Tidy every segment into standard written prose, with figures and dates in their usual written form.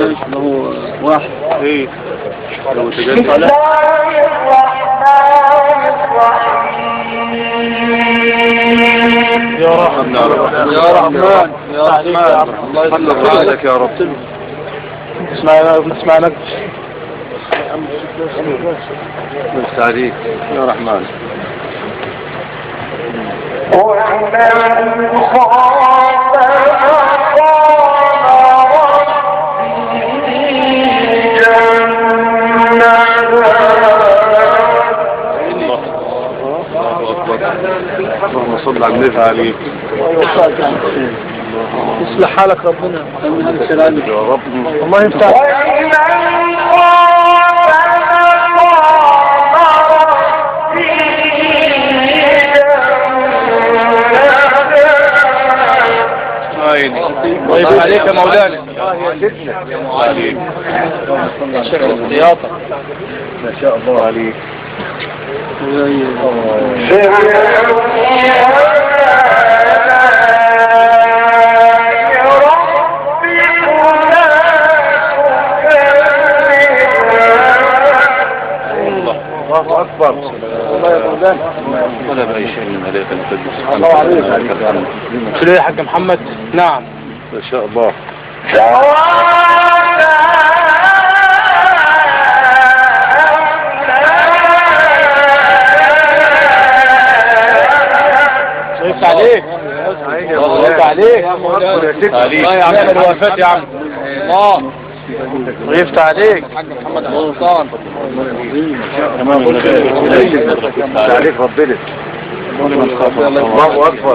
له واحد. ايه لو بسم الله الرحمن الرحيم. يا رحمن يا رحمن يا رحمن الله يسلمك عليك يا رب. اسمع لك عليك يا رحمن. ومن خاف اللهم صل على النبي عليك. يصلح حالك ربنا يا رب. الله يفتح. طيب عليك يا مولانا. يا معلم شيخ الخياطة ما شاء الله عليك. الله أكبر. الله يا مولانا ولا بأي شيء من عليك القدس. الله عليك. شنو يا حاج محمد؟ نعم ما شاء الله. شايف عليك الله عليك الله يعمل الوفاة يا عم الله ويفتح عليك حاج محمد السلطان عليك ربنا. الله أكبر.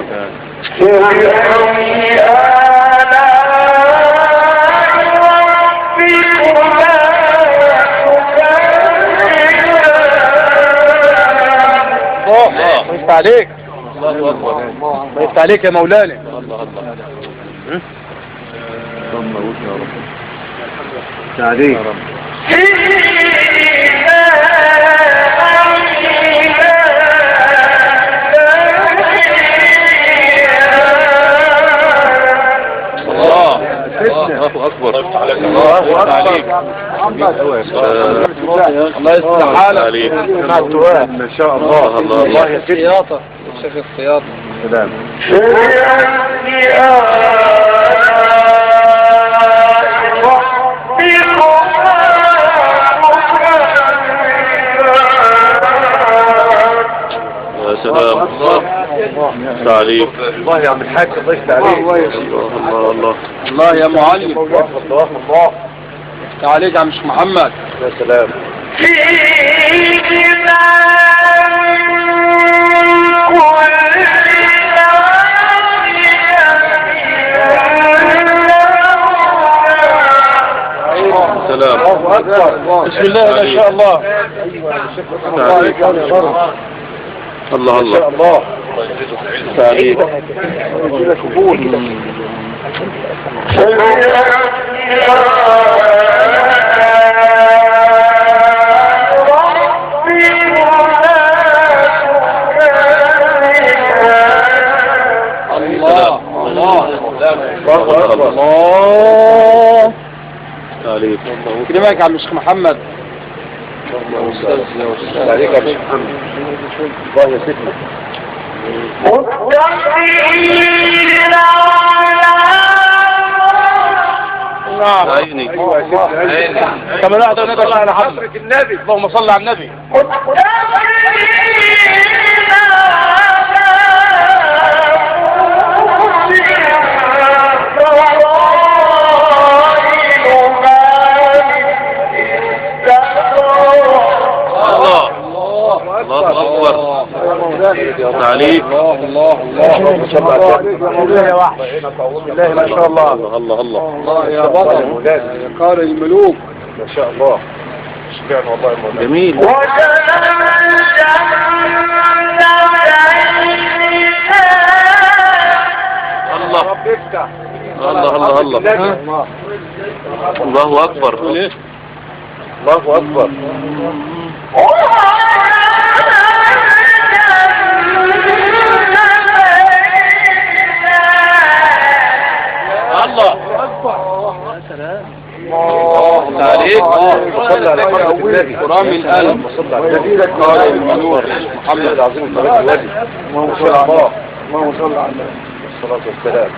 ويفتح عليك الله أكبر. ويفتح عليك يا مولانا. الله يا رب. عليك. الله أكبر. الله أكبر. الله يصلح حالك. ما شاء الله. الله يا الخياطة شيخ الخياطة. سلام. يا سلام. الله عليك. الله يا عم الحاج الله يفتح عليك. الله الله يا معلم. الله يفتح عليك يا عم شيخ محمد. يا سلام. سلام. الله أكبر. بسم الله ما شاء الله. الله ما شاء الله. سعيد. الله عليك. كده معك يا عم الشيخ محمد. عليك يا شيخ محمد. الله يا سيدنا. نعم عيني. عيني كما لا أدري نبي على حضرة النبي. اللهم صل على النبي. الله أكبر. عليك. الله يا وحش. الله ما شاء الله. الله يا بطل يا قارئ الملوك. ما شاء الله. شكرا والله. جميل. الله الله أكبر. الله أكبر. الله تعليق قرآن من القلب قال المنور محمد العظيم الوادي اللهم صل على الله اللهم صل على الصلاة والسلام.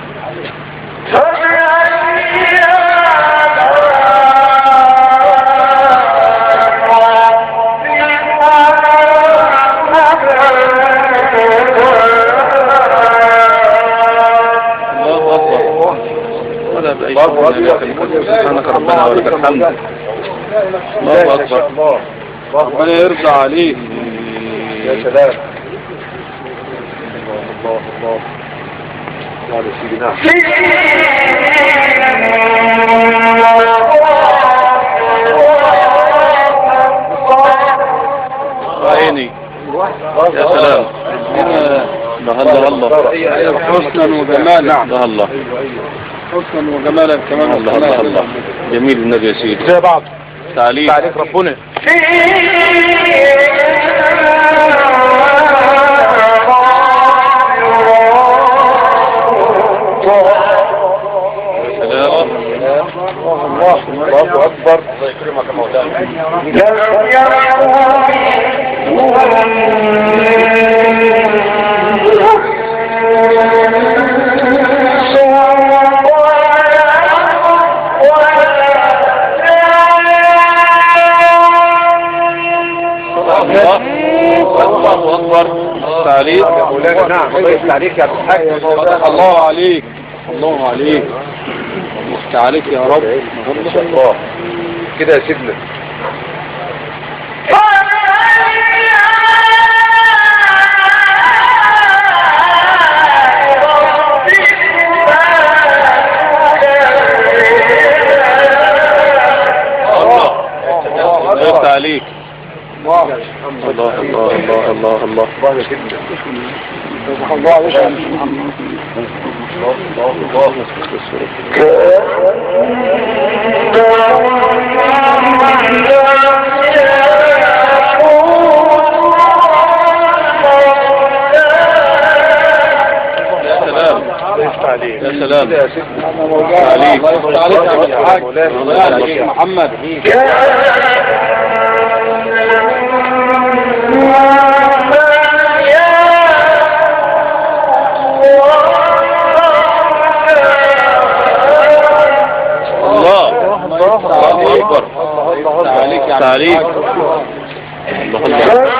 الله أكبر سبحانك ربنا ولك الحمد. الله أكبر ربنا يرضى عليك يا سلام. الله الله الله يا سيدنا عيني يا سلام. الله الله حسنا وجمالا. نعم الله حسنا وجمالا كمان. الله الله الله جميل النبي يا سيدي. زي بعض تعليق ربنا. الله أكبر. الله يكرمك يا مولانا. الله أكبر. تعليق يا مولانا. نعم الله يفتح عليك يا عبد الحاج. الله عليك الله عليك يفتح عليك يا رب. ما شاء الله كده يا سيدنا. الله يفتح عليك. الله الله الله الله الله الله يا سيدنا. الله عليك يا محمد. الله الله يا سلام يا سيدنا. الله عليك يا حاج. الله عليك يا محمد. الله أكبر. تعليق الله الله.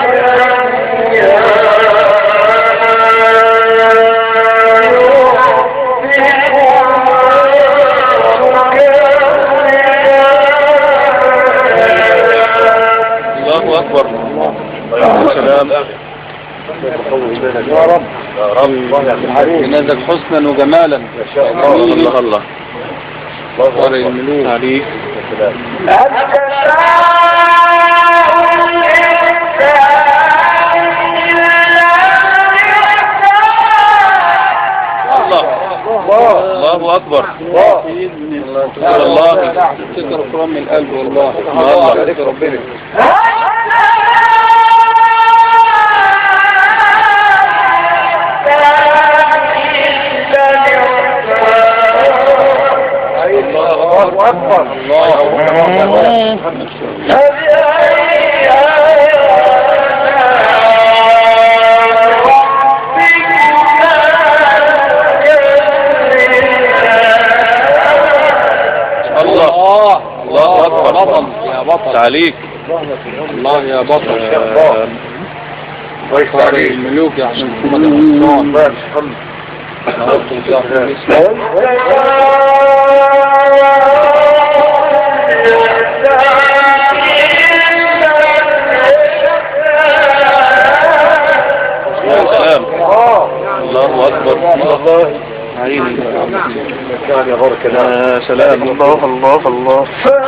الله أكبر. السلام يا رب يا رب. ينزل حسنا وجمالا ما شاء الله. الله الله الله يملوك عليك. الله أكبر. الله تذكر القرآن من القلب. والله الله عليك ربنا. الله أكبر. الله الله أكبر. بطل يا بطل. تعليق الله يا بطل. الله يفتح عليك. الملوك يا عشان محمد الله يرحمه. الله أكبر. الله عيني يا بارك الله. يا سلام. الله الله الله.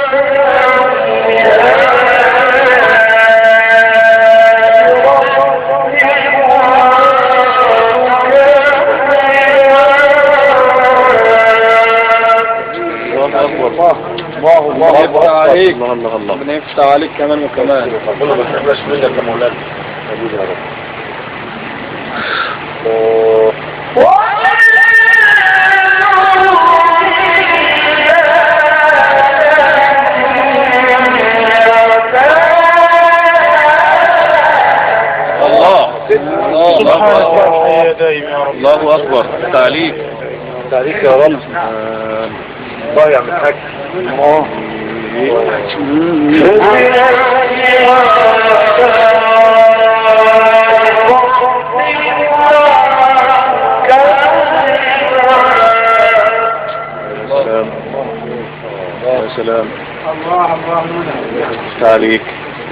الله يفتح عليك. الله الله الله. ربنا يفتح عليك كمان وكمان. ربنا ما تحبش منك يا مولانا. حبيبي يا رب. الله الله أكبر. تعليق يا رب. الله يعمل الحاج. يا سلام. تعليق.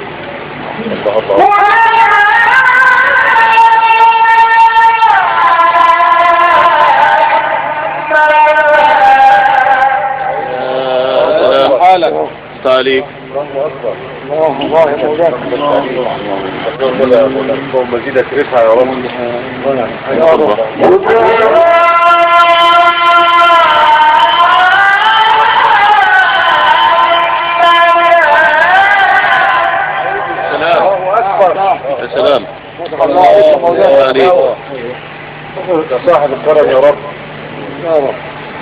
تعليق. الله يا مولانا. اللهم زيدك رفعة يا رب. يا رب. يا سلام. يا صاحب الكرم يا رب. يا رب.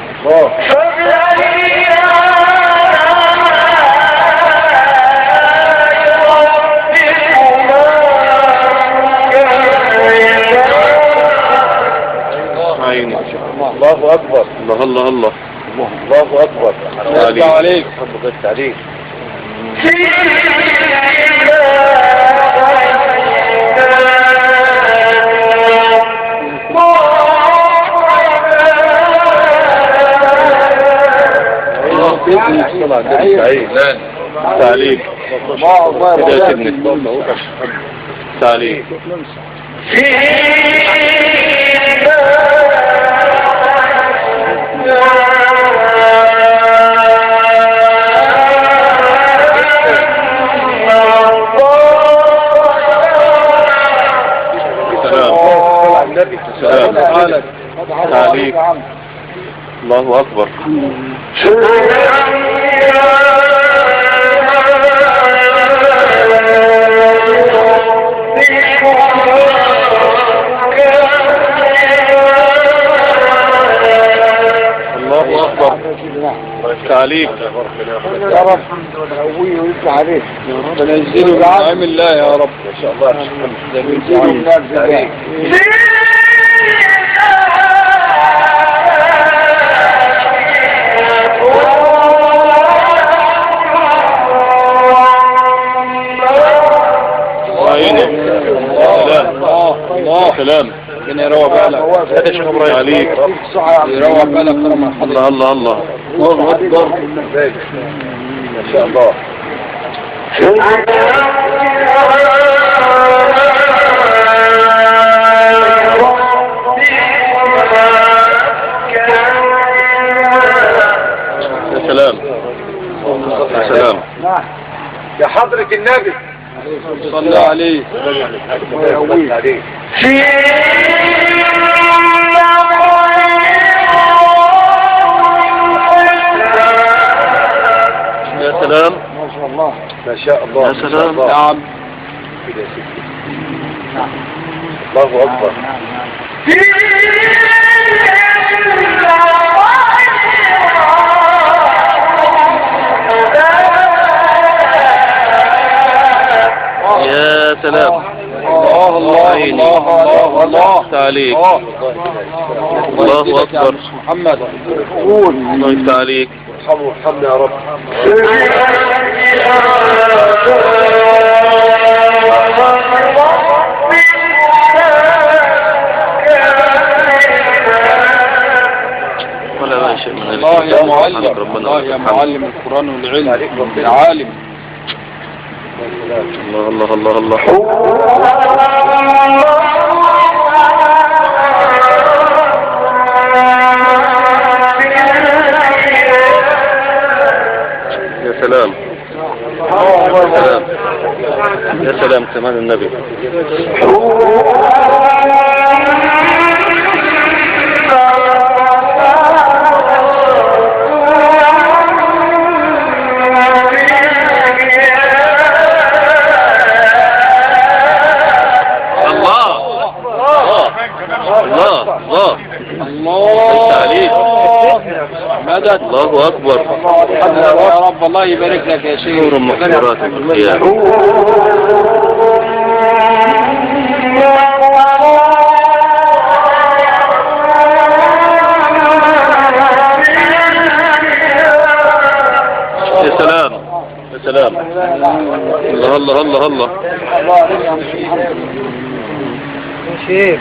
الله أكبر. الله الله الله. الله أكبر. الله عليك. الله عليك. تعليق. يا سيدنا. تعليق. تعليق. الله أكبر. الله أكبر. تعليق. يا رب قويه ويفتح عليه. يا رب ننزله بعام الله يا رب. ما شاء الله. ننزله من الزكاة. سلام. ربنا يروق بالك. عليك. يروق بالك. الله الله الله. الله أكبر. ما شاء الله. يا سلام. يا سلام. يا حضرة النبي صلى عليه. عليه. يا سلام. ما شاء الله. ما شاء الله. يا سلام. نعم. الله أكبر. يا سلام. الله الله الله الله. تعليق. الله أكبر. محمد قول. الله تعليق. ارحمنا يا رب. ولا شيء من الله يا معلم. الله يا معلم القرآن والعلم العالم. الله الله الله الله. يا سلام. يا سلام. يا سلام كمان النبي. مدد. الله أكبر. يا رب الله يبارك لك يا شيخ. نور مغفرات القيامة. يا سلام يا سلام. الله الله الله الله. شيخ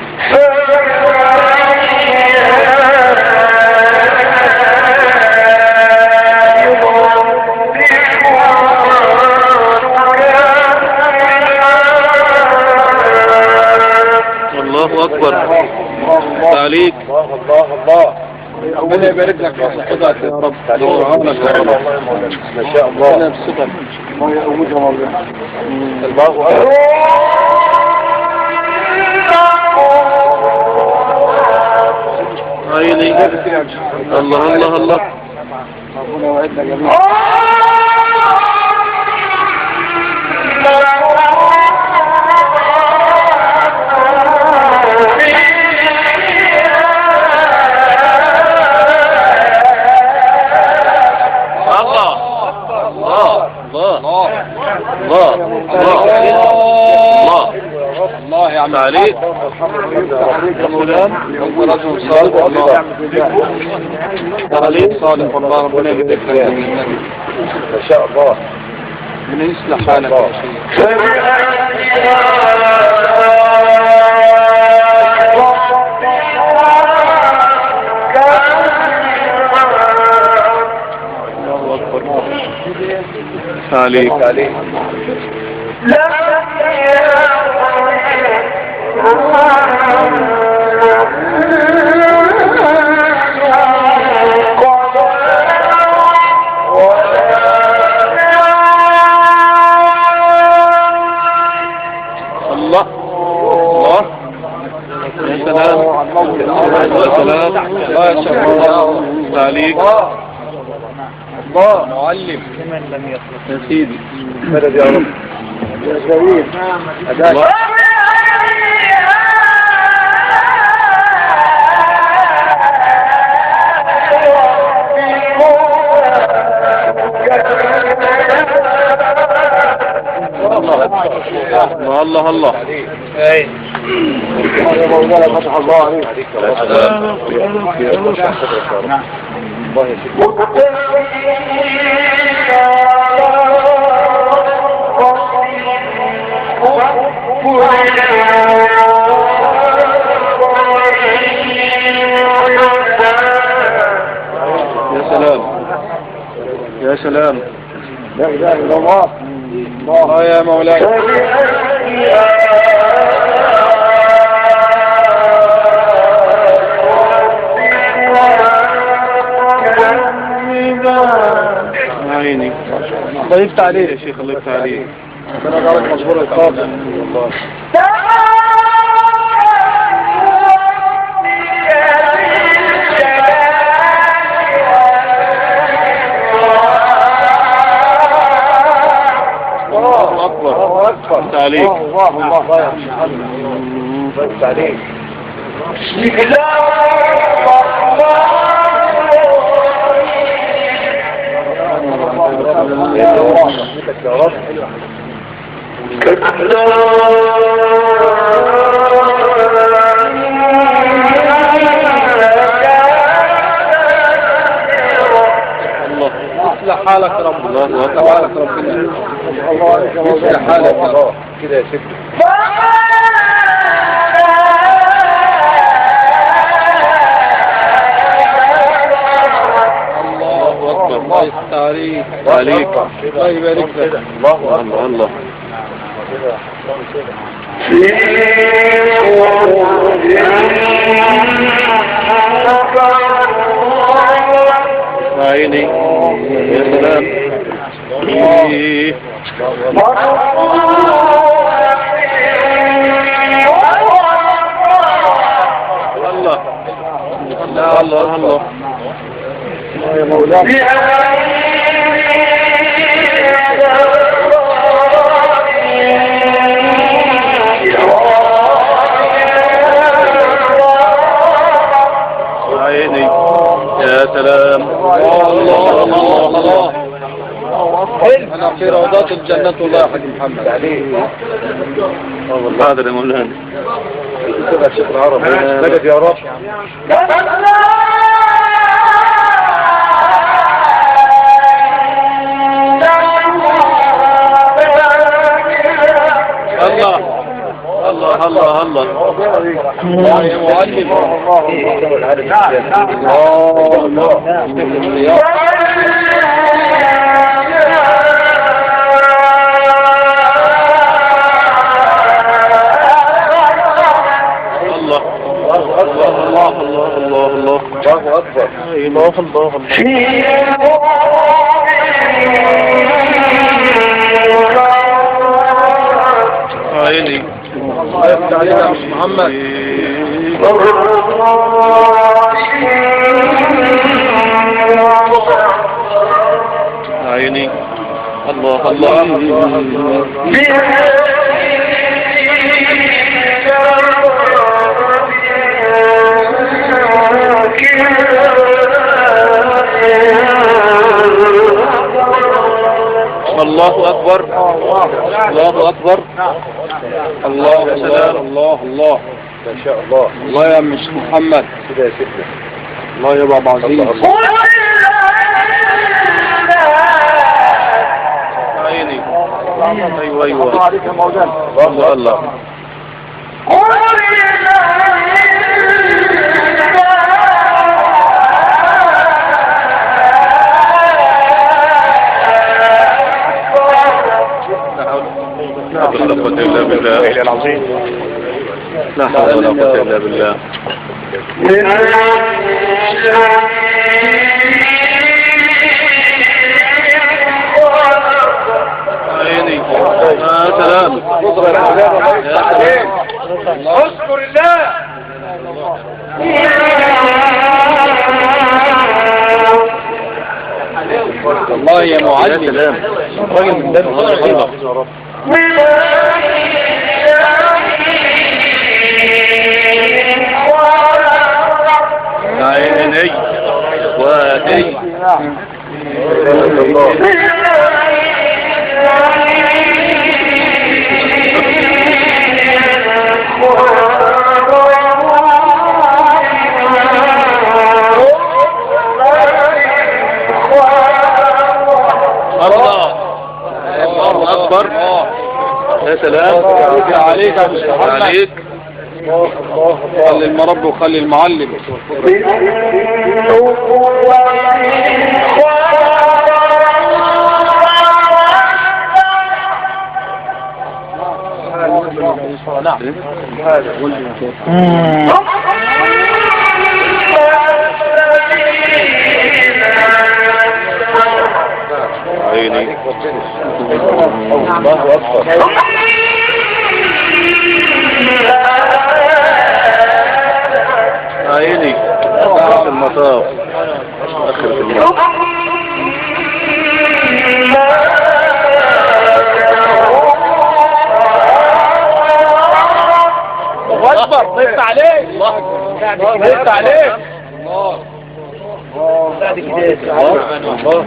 الله أكبر. تعليق. الله ربنا يبارك لك في صحتك يا رب. ما شاء الله. ربنا يبسطك. ما يقومك يا مولانا. الله أكبر. عيني. الله الله الله. ربنا يوعدنا جميعا. الله يا عم عليك. يا مولانا رجل صالح والله عليك صالح والله ربنا يبارك لك ما شاء الله ربنا يصلح حالك يا شيخ. الله أكبر. عليك. الله الله. يا سلام يا سلام. الله يا شيخ الله عليك. الله معلم يا سيدي. مدد يا رب يا جميل أداك. الله الله الله. اي يا مولانا فتح الله عليك. الله يا سلام يا سلام. لا اله الا الله. الله يا مولانا. عيني. الله يفتح عليك يا شيخ الله يفتح عليك. ربنا يجعلك مصبور القابل والله. الله أكبر. الله أكبر. يفتح عليك. الله الله الله يفتح عليك. يا رب. يصلح حالك يا رب. الله أكبر. حالك ربنا. الله يصلح حالك يا رب. كده يا سيدي. الله أكبر. الله يفتح عليك. عليك. الله يبارك لك. الله الله الله. عيني. يا سلام. الله الله الله الله. يا مولانا. عيني. يا سلام. الله الله الله. أنا في روضات الجنة والله يا حاج محمد عليه. حاضر يا مولانا. كده شيخ العرب. مدد يا رب. الله الله يا معلم. عيني محمد عيني الله الله الله أكبر الله أكبر الله يا سلام الله الله ما شاء الله. الله يا مش محمد كده يا سيدنا. الله يا بابا عزيز عيني أيوة أيوة الله عليك يا مولانا. الله الله لا حول ولا قوة إلا بالله العظيم. لا حول ولا قوة إلا بالله عيني يا سلام اذكر الله. الله يا معلم. يا سلام راجل من دم الله. عيني وادي الله الله أكبر يا سلام عليك يا مش محمد. عليك خلي المرب وخلي المعلم. عيني الله أكبر. عيني آخر المطاف آخر المطاف اكبر ضيفت عليك. ضيفت عليك. بعد كده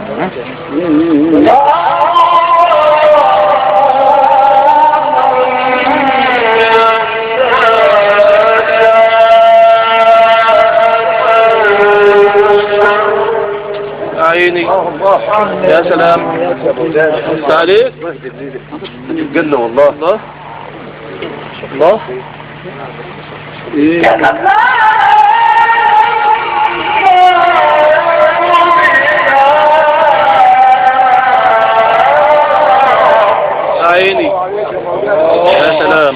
عيني يا سلام عليك الجنة والله. الله الله عيني يا سلام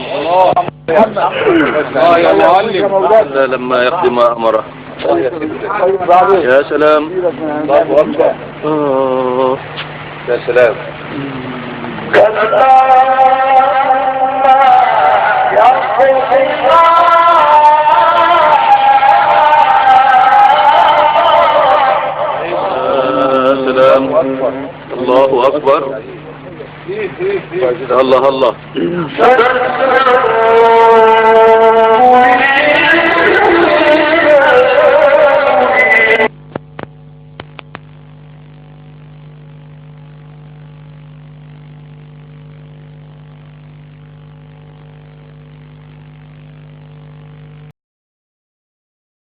يا معلم. هذا لما يقضي ما أمره يا سلام يا سلام. يا سلام الله أكبر الله الله